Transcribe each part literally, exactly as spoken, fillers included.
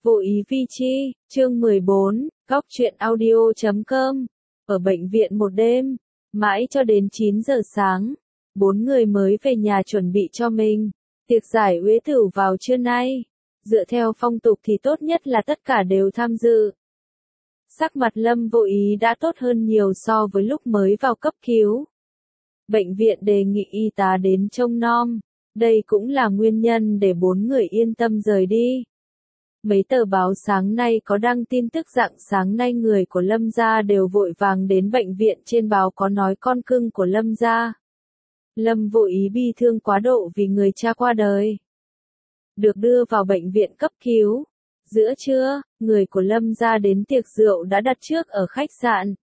Vô ý vi chi, chương mười bốn, góc truyện audio chấm com. Ở bệnh viện một đêm, mãi cho đến chín giờ sáng, bốn người mới về nhà chuẩn bị cho mình. Tiệc giải uế tửu vào trưa nay. Dựa theo phong tục thì tốt nhất là tất cả đều tham dự. Sắc mặt Lâm Vô Ý đã tốt hơn nhiều so với lúc mới vào cấp cứu. Bệnh viện đề nghị y tá đến trông nom. Đây cũng là nguyên nhân để bốn người yên tâm rời đi. Mấy tờ báo sáng nay có đăng tin tức rạng sáng nay người của Lâm gia đều vội vàng đến bệnh viện, trên báo có nói con cưng của Lâm gia. Lâm Vô Ý bi thương quá độ vì người cha qua đời. Được đưa vào bệnh viện cấp cứu. Giữa trưa, người của Lâm gia đến tiệc rượu đã đặt trước ở khách sạn.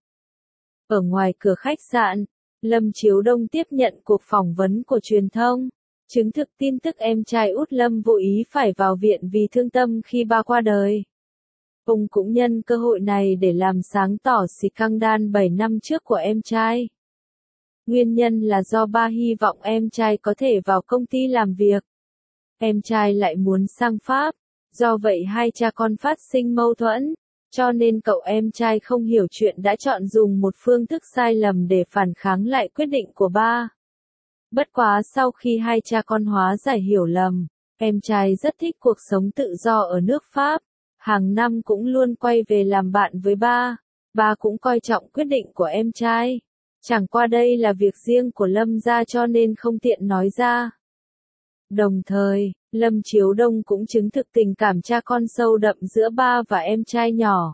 Ở ngoài cửa khách sạn, Lâm Chiếu Đông tiếp nhận cuộc phỏng vấn của truyền thông. Chứng thực tin tức em trai út Lâm Vô Ý phải vào viện vì thương tâm khi ba qua đời. Ông cũng nhân cơ hội này để làm sáng tỏ scandal bảy năm trước của em trai. Nguyên nhân là do ba hy vọng em trai có thể vào công ty làm việc. Em trai lại muốn sang Pháp, do vậy hai cha con phát sinh mâu thuẫn, cho nên cậu em trai không hiểu chuyện đã chọn dùng một phương thức sai lầm để phản kháng lại quyết định của ba. Bất quá sau khi hai cha con hóa giải hiểu lầm, em trai rất thích cuộc sống tự do ở nước Pháp, hàng năm cũng luôn quay về làm bạn với ba, ba cũng coi trọng quyết định của em trai. Chẳng qua đây là việc riêng của Lâm gia cho nên không tiện nói ra. Đồng thời, Lâm Chiếu Đông cũng chứng thực tình cảm cha con sâu đậm giữa ba và em trai nhỏ.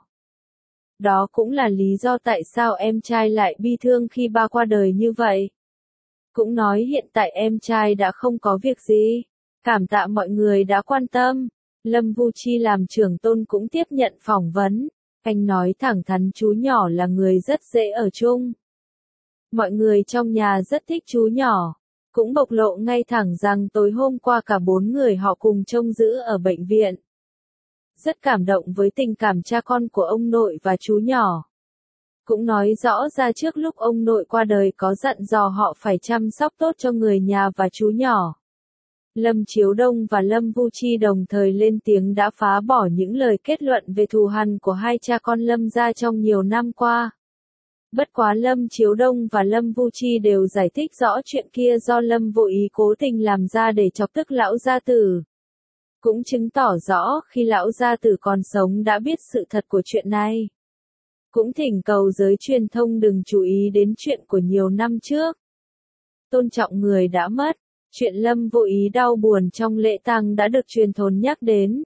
Đó cũng là lý do tại sao em trai lại bi thương khi ba qua đời như vậy. Cũng nói hiện tại em trai đã không có việc gì. Cảm tạ mọi người đã quan tâm. Lâm Vu Chi làm trưởng tôn cũng tiếp nhận phỏng vấn. Anh nói thẳng thắn chú nhỏ là người rất dễ ở chung. Mọi người trong nhà rất thích chú nhỏ. Cũng bộc lộ ngay thẳng rằng tối hôm qua cả bốn người họ cùng trông giữ ở bệnh viện. Rất cảm động với tình cảm cha con của ông nội và chú nhỏ. Cũng nói rõ ra trước lúc ông nội qua đời có dặn dò họ phải chăm sóc tốt cho người nhà và chú nhỏ. Lâm Chiếu Đông và Lâm Vu Chi đồng thời lên tiếng đã phá bỏ những lời kết luận về thù hằn của hai cha con Lâm gia trong nhiều năm qua. Bất quá Lâm Chiếu Đông và Lâm Vu Chi đều giải thích rõ chuyện kia do Lâm Vô Ý cố tình làm ra để chọc tức lão gia tử. Cũng chứng tỏ rõ khi lão gia tử còn sống đã biết sự thật của chuyện này. Cũng thỉnh cầu giới truyền thông đừng chú ý đến chuyện của nhiều năm trước. Tôn trọng người đã mất, chuyện Lâm Vô Ý đau buồn trong lễ tang đã được truyền thông nhắc đến.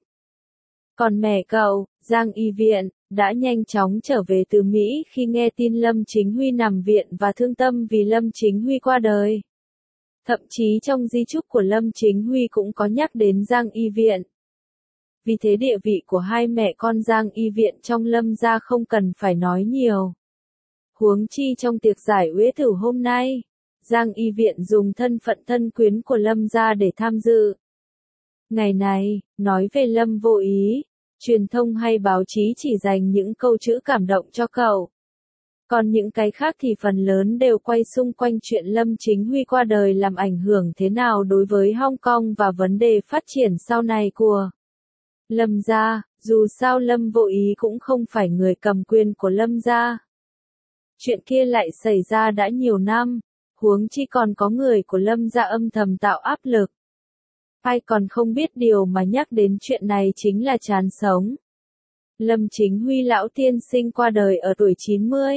Còn mẹ cậu, Giang Y Viện, đã nhanh chóng trở về từ Mỹ khi nghe tin Lâm Chính Huy nằm viện và thương tâm vì Lâm Chính Huy qua đời. Thậm chí trong di chúc của Lâm Chính Huy cũng có nhắc đến Giang Y Viện. Vì thế địa vị của hai mẹ con Giang Y Viện trong Lâm gia không cần phải nói nhiều. Huống chi trong tiệc giải uế tửu hôm nay, Giang Y Viện dùng thân phận thân quyến của Lâm gia để tham dự. Ngày này, nói về Lâm Vô Ý, truyền thông hay báo chí chỉ dành những câu chữ cảm động cho cậu. Còn những cái khác thì phần lớn đều quay xung quanh chuyện Lâm Chính Huy qua đời làm ảnh hưởng thế nào đối với Hong Kong và vấn đề phát triển sau này của Lâm gia. Dù sao Lâm Vô Ý cũng không phải người cầm quyền của Lâm gia. Chuyện kia lại xảy ra đã nhiều năm, huống chi còn có người của Lâm gia âm thầm tạo áp lực. Ai còn không biết điều mà nhắc đến chuyện này chính là chán sống. Lâm Chính Huy lão tiên sinh qua đời ở tuổi chín mươi.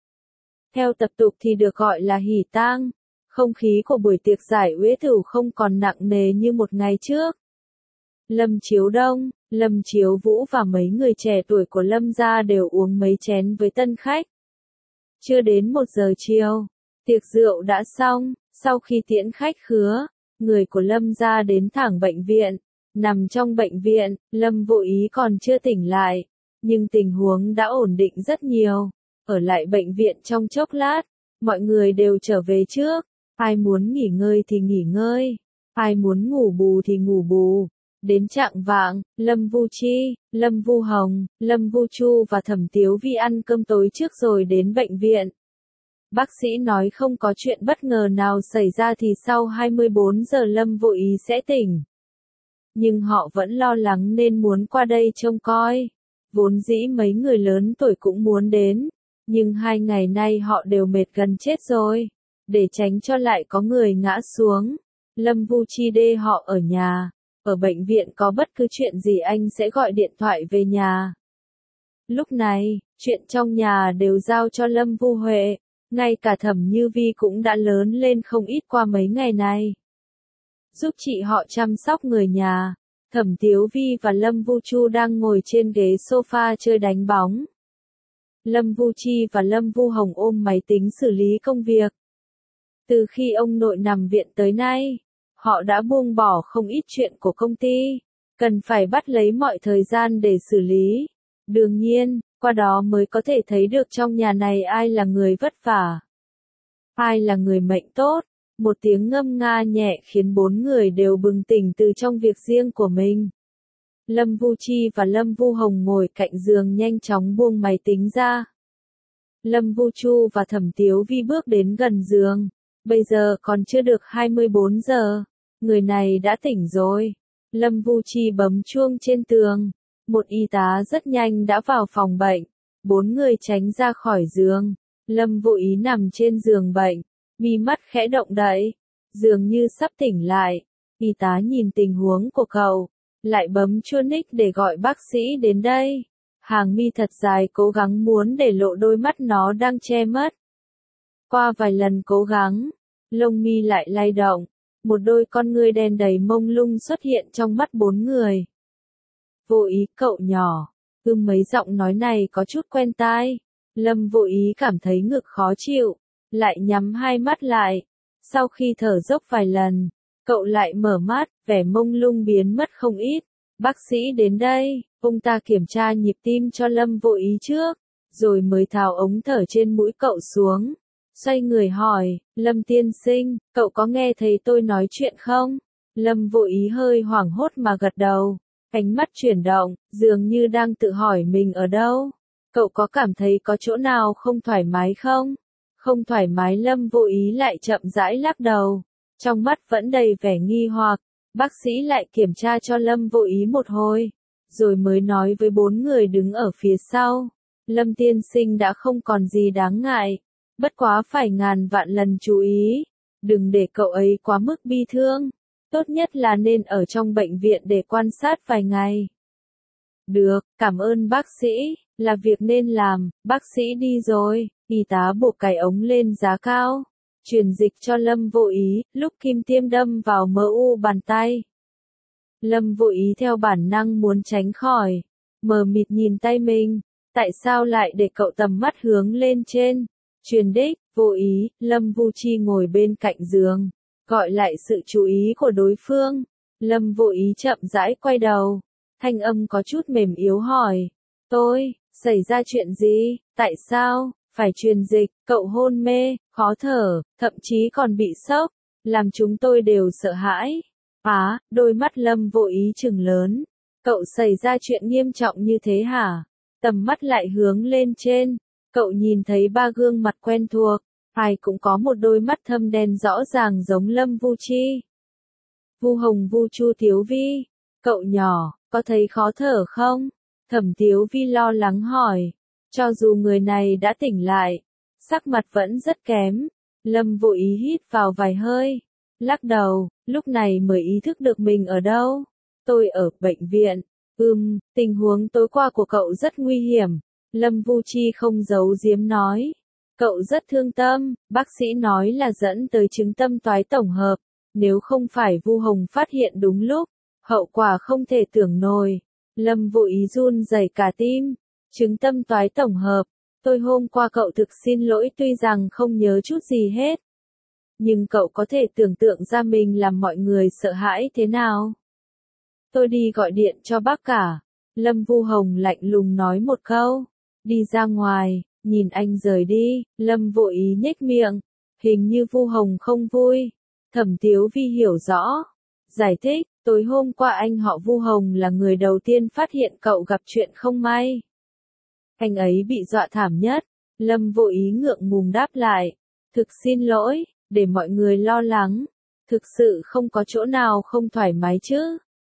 Theo tập tục thì được gọi là hỉ tang, không khí của buổi tiệc giải uế tửu không còn nặng nề như một ngày trước. Lâm Chiếu Đông, Lâm Chiếu Vũ và mấy người trẻ tuổi của Lâm gia đều uống mấy chén với tân khách. Chưa đến một giờ chiều, tiệc rượu đã xong, sau khi tiễn khách khứa, người của Lâm gia đến thẳng bệnh viện. Nằm trong bệnh viện, Lâm Vô Ý còn chưa tỉnh lại, nhưng tình huống đã ổn định rất nhiều. Ở lại bệnh viện trong chốc lát, mọi người đều trở về trước. Ai muốn nghỉ ngơi thì nghỉ ngơi, ai muốn ngủ bù thì ngủ bù. Đến chạng vạng, Lâm Vu Chi, Lâm Vu Hồng, Lâm Vu Chu và Thẩm Tiếu Vi ăn cơm tối trước rồi đến bệnh viện. Bác sĩ nói không có chuyện bất ngờ nào xảy ra thì sau hai mươi bốn giờ Lâm Vô Ý sẽ tỉnh. nhưng họ vẫn lo lắng nên muốn qua đây trông coi. Vốn dĩ mấy người lớn tuổi cũng muốn đến, nhưng hai ngày nay họ đều mệt gần chết rồi. Để tránh cho lại có người ngã xuống, Lâm Vu Chi đê họ ở nhà. Ở bệnh viện có bất cứ chuyện gì anh sẽ gọi điện thoại về nhà. Lúc này, chuyện trong nhà đều giao cho Lâm Vu Huệ, ngay cả Thẩm Như Vi cũng đã lớn lên không ít qua mấy ngày này. Giúp chị họ chăm sóc người nhà, Thẩm Tiếu Vi và Lâm Vu Chu đang ngồi trên ghế sofa chơi đánh bóng. Lâm Vu Chi và Lâm Vu Hồng ôm máy tính xử lý công việc. Từ khi ông nội nằm viện tới nay, họ đã buông bỏ không ít chuyện của công ty, cần phải bắt lấy mọi thời gian để xử lý. Đương nhiên, qua đó mới có thể thấy được trong nhà này ai là người vất vả, ai là người mệnh tốt. Một tiếng ngâm nga nhẹ khiến bốn người đều bừng tỉnh từ trong việc riêng của mình. Lâm Vu Chi và Lâm Vu Hồng ngồi cạnh giường nhanh chóng buông máy tính ra. Lâm Vu Chu và Thẩm Tiếu Vi bước đến gần giường. Bây giờ còn chưa được hai mươi bốn giờ, người này đã tỉnh rồi. Lâm Vu Chi bấm chuông trên tường. Một y tá rất nhanh đã vào phòng bệnh. Bốn người tránh ra khỏi giường. Lâm Vu Ý nằm trên giường bệnh, mi mắt khẽ động đậy, dường như sắp tỉnh lại. Y tá nhìn tình huống của cậu, lại bấm chuông nick để gọi bác sĩ đến đây. Hàng mi thật dài cố gắng muốn để lộ đôi mắt nó đang che mất. Qua vài lần cố gắng, lông mi lại lay động, một đôi con ngươi đen đầy mông lung xuất hiện trong mắt bốn người. Vô Ý, cậu nhỏ, ưm mấy giọng nói này có chút quen tai. Lâm Vô Ý cảm thấy ngực khó chịu, lại nhắm hai mắt lại. Sau khi thở dốc vài lần, cậu lại mở mắt, vẻ mông lung biến mất không ít. Bác sĩ đến đây, ông ta kiểm tra nhịp tim cho Lâm Vô Ý trước, rồi mới tháo ống thở trên mũi cậu xuống. Xoay người hỏi, Lâm tiên sinh, cậu có nghe thấy tôi nói chuyện không? Lâm Vô Ý hơi hoảng hốt mà gật đầu, ánh mắt chuyển động, dường như đang tự hỏi mình ở đâu. Cậu có cảm thấy có chỗ nào không thoải mái không? Không thoải mái. Lâm Vô Ý lại chậm rãi lắc đầu, trong mắt vẫn đầy vẻ nghi hoặc. Bác sĩ lại kiểm tra cho Lâm Vô Ý một hồi, rồi mới nói với bốn người đứng ở phía sau. Lâm tiên sinh đã không còn gì đáng ngại, bất quá phải ngàn vạn lần chú ý, đừng để cậu ấy quá mức bi thương. Tốt nhất là nên ở trong bệnh viện để quan sát vài ngày. Được, cảm ơn bác sĩ, là việc nên làm. Bác sĩ đi rồi, y tá buộc cái ống lên giá cao, truyền dịch cho Lâm Vô Ý, lúc kim tiêm đâm vào mờ u bàn tay. Lâm Vô Ý theo bản năng muốn tránh khỏi, mờ mịt nhìn tay mình, tại sao lại để cậu tầm mắt hướng lên trên. Truyền đích, Vô Ý. Lâm Vu Chi ngồi bên cạnh giường, gọi lại sự chú ý của đối phương. Lâm Vô Ý chậm rãi quay đầu, thanh âm có chút mềm yếu hỏi, tôi, xảy ra chuyện gì, tại sao, phải truyền dịch, cậu hôn mê, khó thở, thậm chí còn bị sốc, làm chúng tôi đều sợ hãi. Á, đôi mắt Lâm Vô Ý trừng lớn, cậu xảy ra chuyện nghiêm trọng như thế hả? Tầm mắt lại hướng lên trên, cậu nhìn thấy ba gương mặt quen thuộc, ai cũng có một đôi mắt thâm đen rõ ràng giống Lâm Vu Chi. Vu Hồng, Vu Chu, Tiếu Vi, cậu nhỏ, có thấy khó thở không? Thẩm Tiếu Vi lo lắng hỏi. Cho dù người này đã tỉnh lại, sắc mặt vẫn rất kém. Lâm Vô Ý hít vào vài hơi, lắc đầu, lúc này mới ý thức được mình ở đâu. Tôi ở bệnh viện. Ừm, tình huống tối qua của cậu rất nguy hiểm. Lâm Vu Chi không giấu giếm nói. Cậu rất thương tâm, bác sĩ nói là dẫn tới chứng tâm toái tổng hợp. Nếu không phải Vu Hồng phát hiện đúng lúc, hậu quả không thể tưởng nổi. Lâm Vô Ý run rẩy cả tim. Chứng tâm toái tổng hợp. Tôi hôm qua cậu thực xin lỗi, tuy rằng không nhớ chút gì hết. Nhưng cậu có thể tưởng tượng ra mình làm mọi người sợ hãi thế nào. Tôi đi gọi điện cho bác cả. Lâm Vu Hồng lạnh lùng nói một câu. Đi ra ngoài, nhìn anh rời đi. Lâm Vô Ý nhếch miệng. Hình như Vu Hồng không vui. Thẩm Tiếu Vi hiểu rõ. Giải thích, tối hôm qua anh họ Vu Hồng là người đầu tiên phát hiện cậu gặp chuyện không may. Anh ấy bị dọa thảm nhất. Lâm Vô Ý ngượng ngùng đáp lại. Thực xin lỗi, để mọi người lo lắng. Thực sự không có chỗ nào không thoải mái chứ.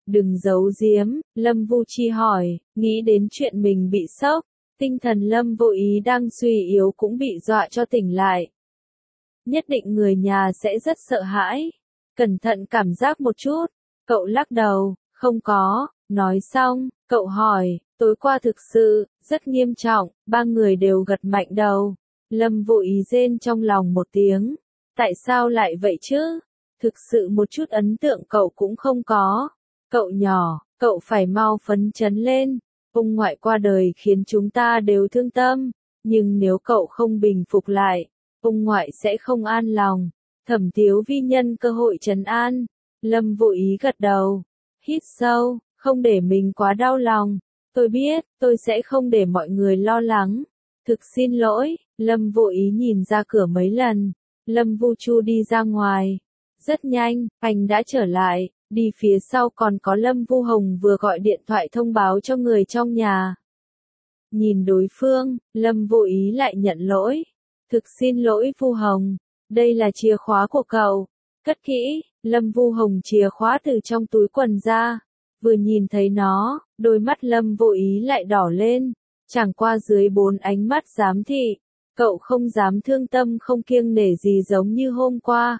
Đừng giấu giếm, Lâm Vu Chi hỏi, nghĩ đến chuyện mình bị sốc, tinh thần Lâm Vô Ý đang suy yếu cũng bị dọa cho tỉnh lại. Nhất định người nhà sẽ rất sợ hãi. Cẩn thận cảm giác một chút, cậu lắc đầu, không có, nói xong, cậu hỏi, tối qua thực sự, rất nghiêm trọng, ba người đều gật mạnh đầu. Lâm Vô Ý rên trong lòng một tiếng, tại sao lại vậy chứ? Thực sự một chút ấn tượng cậu cũng không có. Cậu nhỏ, cậu phải mau phấn chấn lên, ông ngoại qua đời khiến chúng ta đều thương tâm, nhưng nếu cậu không bình phục lại, ông ngoại sẽ không an lòng. Thẩm Tiếu Vi nhân cơ hội trấn an. Lâm Vô Ý gật đầu, hít sâu, không để mình quá đau lòng. Tôi biết, tôi sẽ không để mọi người lo lắng. Thực xin lỗi, Lâm Vô Ý nhìn ra cửa mấy lần. Lâm Vu Chu đi ra ngoài. Rất nhanh, anh đã trở lại, đi phía sau còn có Lâm Vu Hồng vừa gọi điện thoại thông báo cho người trong nhà. Nhìn đối phương, Lâm Vô Ý lại nhận lỗi. Thực xin lỗi Vu Hồng, đây là chìa khóa của cậu. Cất kỹ, Lâm Vu Hồng chìa khóa từ trong túi quần ra. Vừa nhìn thấy nó, đôi mắt Lâm Vô Ý lại đỏ lên. Chẳng qua dưới bốn ánh mắt giám thị, cậu không dám thương tâm không kiêng nể gì giống như hôm qua.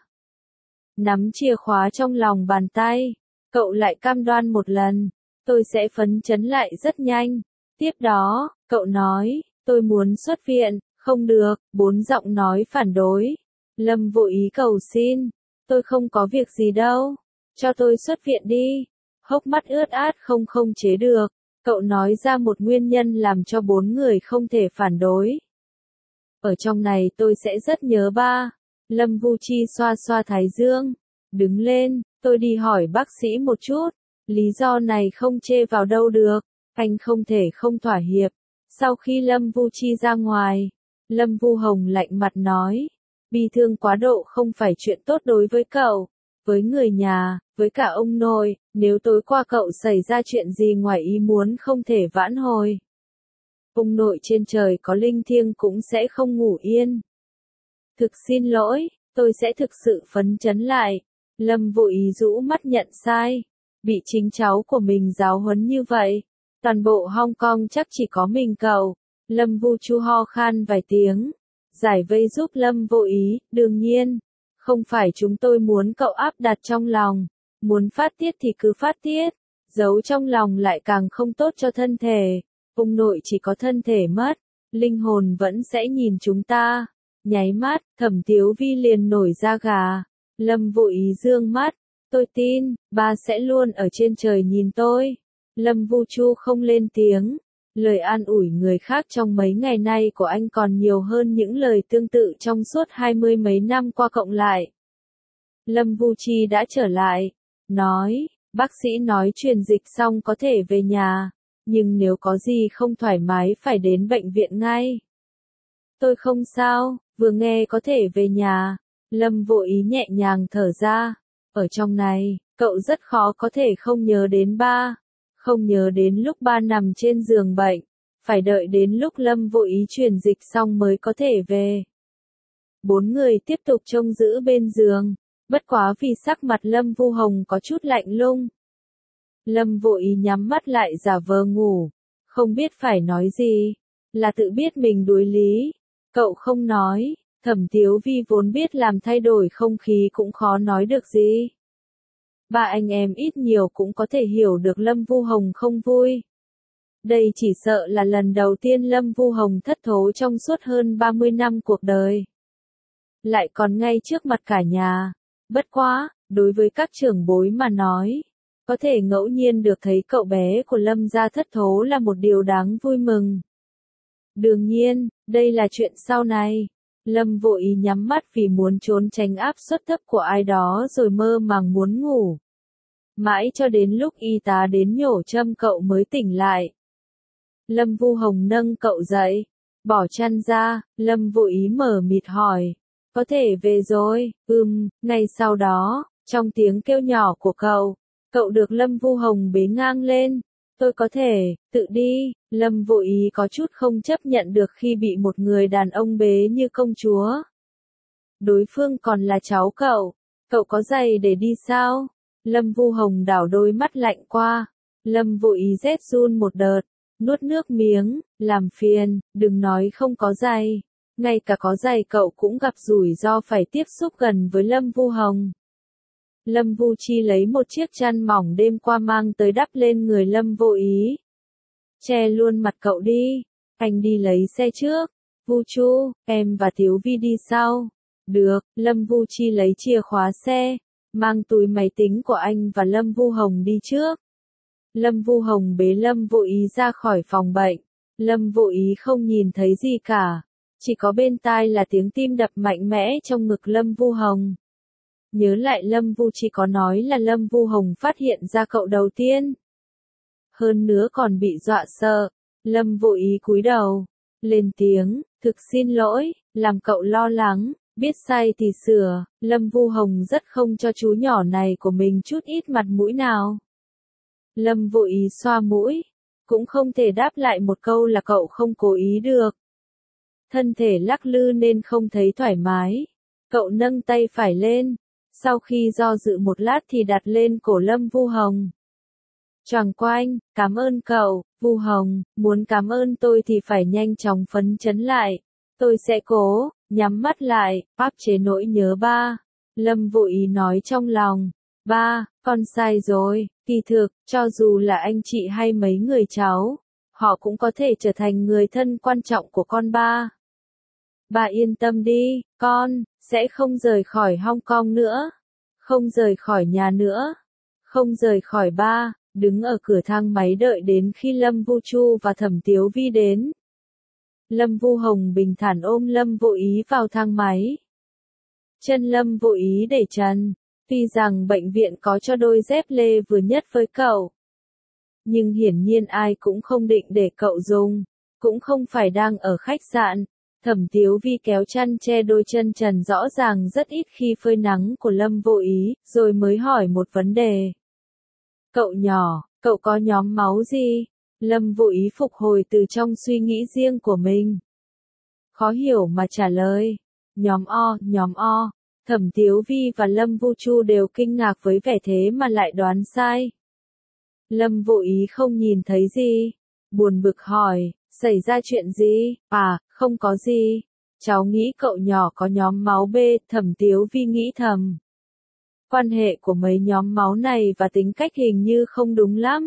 Nắm chìa khóa trong lòng bàn tay, cậu lại cam đoan một lần, tôi sẽ phấn chấn lại rất nhanh. Tiếp đó, cậu nói, tôi muốn xuất viện, không được, bốn giọng nói phản đối. Lâm Vô Ý cầu xin, tôi không có việc gì đâu, cho tôi xuất viện đi. Hốc mắt ướt át không không chế được, cậu nói ra một nguyên nhân làm cho bốn người không thể phản đối. Ở trong này tôi sẽ rất nhớ ba. Lâm Vu Chi xoa xoa thái dương, đứng lên, tôi đi hỏi bác sĩ một chút, lý do này không chê vào đâu được, anh không thể không thỏa hiệp. Sau khi Lâm Vu Chi ra ngoài, Lâm Vu Hồng lạnh mặt nói, bi thương quá độ không phải chuyện tốt đối với cậu, với người nhà, với cả ông nội, nếu tối qua cậu xảy ra chuyện gì ngoài ý muốn không thể vãn hồi. Ông nội trên trời có linh thiêng cũng sẽ không ngủ yên. Thực xin lỗi, tôi sẽ thực sự phấn chấn lại. Lâm Vô Ý rũ mắt nhận sai. Bị chính cháu của mình giáo huấn như vậy. Toàn bộ Hong Kong chắc chỉ có mình cậu. Lâm Vu Chu ho khan vài tiếng. Giải vây giúp Lâm Vô Ý, đương nhiên. Không phải chúng tôi muốn cậu áp đặt trong lòng. Muốn phát tiết thì cứ phát tiết. Giấu trong lòng lại càng không tốt cho thân thể. Ông nội chỉ có thân thể mất. Linh hồn vẫn sẽ nhìn chúng ta. Nháy mắt, Thẩm Tiếu Vi liền nổi da gà. Lâm Vô Ý dương mắt. Tôi tin, ba sẽ luôn ở trên trời nhìn tôi. Lâm Vu Chu không lên tiếng. Lời an ủi người khác trong mấy ngày nay của anh còn nhiều hơn những lời tương tự trong suốt hai mươi mấy năm qua cộng lại. Lâm Vu Chi đã trở lại. Nói, bác sĩ nói truyền dịch xong có thể về nhà. Nhưng nếu có gì không thoải mái phải đến bệnh viện ngay. Tôi không sao, vừa nghe có thể về nhà. Lâm Vô Ý nhẹ nhàng thở ra. Ở trong này, cậu rất khó có thể không nhớ đến ba. Không nhớ đến lúc ba nằm trên giường bệnh. Phải đợi đến lúc Lâm Vô Ý truyền dịch xong mới có thể về. Bốn người tiếp tục trông giữ bên giường. Bất quá vì sắc mặt Lâm Vu Hồng có chút lạnh lùng. Lâm Vô Ý nhắm mắt lại giả vờ ngủ. Không biết phải nói gì. Là tự biết mình đuối lý. Cậu không nói. Thẩm Tiếu Vi vốn biết làm thay đổi không khí cũng khó nói được gì. Ba anh em ít nhiều cũng có thể hiểu được Lâm Vu Hồng không vui. Đây chỉ sợ là lần đầu tiên Lâm Vu Hồng thất thố trong suốt hơn ba mươi năm cuộc đời. Lại còn ngay trước mặt cả nhà. Bất quá, đối với các trưởng bối mà nói, có thể ngẫu nhiên được thấy cậu bé của Lâm gia thất thố là một điều đáng vui mừng. Đương nhiên, đây là chuyện sau này. Lâm Vô Ý nhắm mắt vì muốn trốn tránh áp suất thấp của ai đó rồi mơ màng muốn ngủ. Mãi cho đến lúc y tá đến nhổ châm cậu mới tỉnh lại. Lâm Vu Hồng nâng cậu dậy, bỏ chăn ra, Lâm Vô Ý mở mịt hỏi, có thể về rồi, ừm, ngay sau đó, trong tiếng kêu nhỏ của cậu, cậu được Lâm Vu Hồng bế ngang lên. Tôi có thể, tự đi. Lâm Vô Ý có chút không chấp nhận được khi bị một người đàn ông bế như công chúa. Đối phương còn là cháu cậu. Cậu có giày để đi sao? Lâm Vu Hồng đảo đôi mắt lạnh qua. Lâm Vô Ý rét run một đợt, nuốt nước miếng, làm phiền, đừng nói không có giày. Ngay cả có giày cậu cũng gặp rủi ro phải tiếp xúc gần với Lâm Vu Hồng. Lâm Vu Chi lấy một chiếc chăn mỏng đêm qua mang tới đắp lên người Lâm Vô Ý. Che luôn mặt cậu đi, anh đi lấy xe trước. Vu Chu, em và Tiếu Vi đi sau. Được, Lâm Vu Chi lấy chìa khóa xe, mang túi máy tính của anh và Lâm Vu Hồng đi trước. Lâm Vu Hồng bế Lâm Vô Ý ra khỏi phòng bệnh. Lâm Vô Ý không nhìn thấy gì cả, chỉ có bên tai là tiếng tim đập mạnh mẽ trong ngực Lâm Vu Hồng. Nhớ lại Lâm Vu Chi có nói là Lâm Vu Hồng phát hiện ra cậu đầu tiên. Hơn nữa còn bị dọa sợ. Lâm Vô Ý cúi đầu, lên tiếng, thực xin lỗi, làm cậu lo lắng, biết sai thì sửa. Lâm Vu Hồng rất không cho chú nhỏ này của mình chút ít mặt mũi nào. Lâm Vô Ý xoa mũi, cũng không thể đáp lại một câu là cậu không cố ý được. Thân thể lắc lư nên không thấy thoải mái. Cậu nâng tay phải lên, sau khi do dự một lát thì đặt lên cổ Lâm Vu Hồng. Choàng quanh, cảm ơn cậu, Vu Hồng, muốn cảm ơn tôi thì phải nhanh chóng phấn chấn lại. Tôi sẽ cố, nhắm mắt lại, áp chế nỗi nhớ ba. Lâm Vô Ý nói trong lòng, ba, con sai rồi, kỳ thực, cho dù là anh chị hay mấy người cháu, họ cũng có thể trở thành người thân quan trọng của con ba. Ba yên tâm đi, con, sẽ không rời khỏi Hong Kong nữa, không rời khỏi nhà nữa, không rời khỏi ba. Đứng ở cửa thang máy đợi đến khi Lâm Vu Chu và Thẩm Tiếu Vi đến. Lâm Vu Hồng bình thản ôm Lâm Vô Ý vào thang máy. Chân Lâm Vô Ý để trần, tuy rằng bệnh viện có cho đôi dép lê vừa nhất với cậu. Nhưng hiển nhiên ai cũng không định để cậu dùng, cũng không phải đang ở khách sạn. Thẩm Tiếu Vi kéo chăn che đôi chân trần rõ ràng rất ít khi phơi nắng của Lâm Vô Ý, rồi mới hỏi một vấn đề. Cậu nhỏ, cậu có nhóm máu gì? Lâm Vô Ý phục hồi từ trong suy nghĩ riêng của mình. Khó hiểu mà trả lời. Nhóm O, nhóm O. Thẩm Tiếu Vi và Lâm Vu Chu đều kinh ngạc với vẻ thế mà lại đoán sai. Lâm Vô Ý không nhìn thấy gì. Buồn bực hỏi, xảy ra chuyện gì? À, không có gì. Cháu nghĩ cậu nhỏ có nhóm máu B, Thẩm Tiếu Vi nghĩ thầm. Quan hệ của mấy nhóm máu này và tính cách hình như không đúng lắm.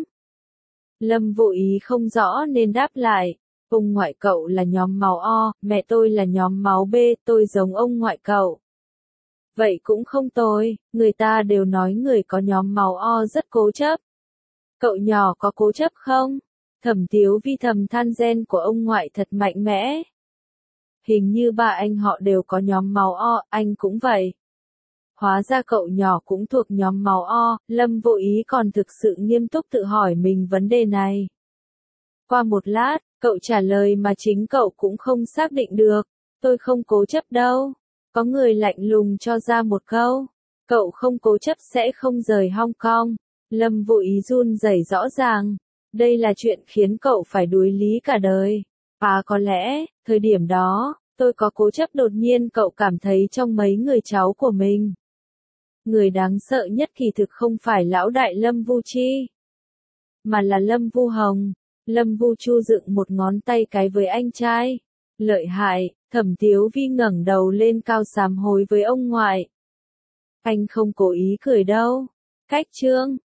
Lâm Vô Ý không rõ nên đáp lại, ông ngoại cậu là nhóm máu O, mẹ tôi là nhóm máu B, tôi giống ông ngoại cậu. Vậy cũng không tồi, người ta đều nói người có nhóm máu O rất cố chấp. Cậu nhỏ có cố chấp không? Thẩm Tiếu Vi thầm than gen của ông ngoại thật mạnh mẽ. Hình như ba anh họ đều có nhóm máu O, anh cũng vậy. Hóa ra cậu nhỏ cũng thuộc nhóm máu O, Lâm Vô Ý còn thực sự nghiêm túc tự hỏi mình vấn đề này. Qua một lát, cậu trả lời mà chính cậu cũng không xác định được, tôi không cố chấp đâu. Có người lạnh lùng cho ra một câu, cậu không cố chấp sẽ không rời Hong Kong. Lâm Vô Ý run rẩy rõ ràng, đây là chuyện khiến cậu phải đuối lý cả đời. À có lẽ, thời điểm đó, tôi có cố chấp đột nhiên cậu cảm thấy trong mấy người cháu của mình. Người đáng sợ nhất kỳ thực không phải lão đại Lâm Vu Chi, mà là Lâm Vu Hồng. Lâm Vu Chu dựng một ngón tay cái với anh trai. Lợi hại, Thẩm Tiếu Vi ngẩng đầu lên cao sám hối với ông ngoại. Anh không cố ý cười đâu. Cách chương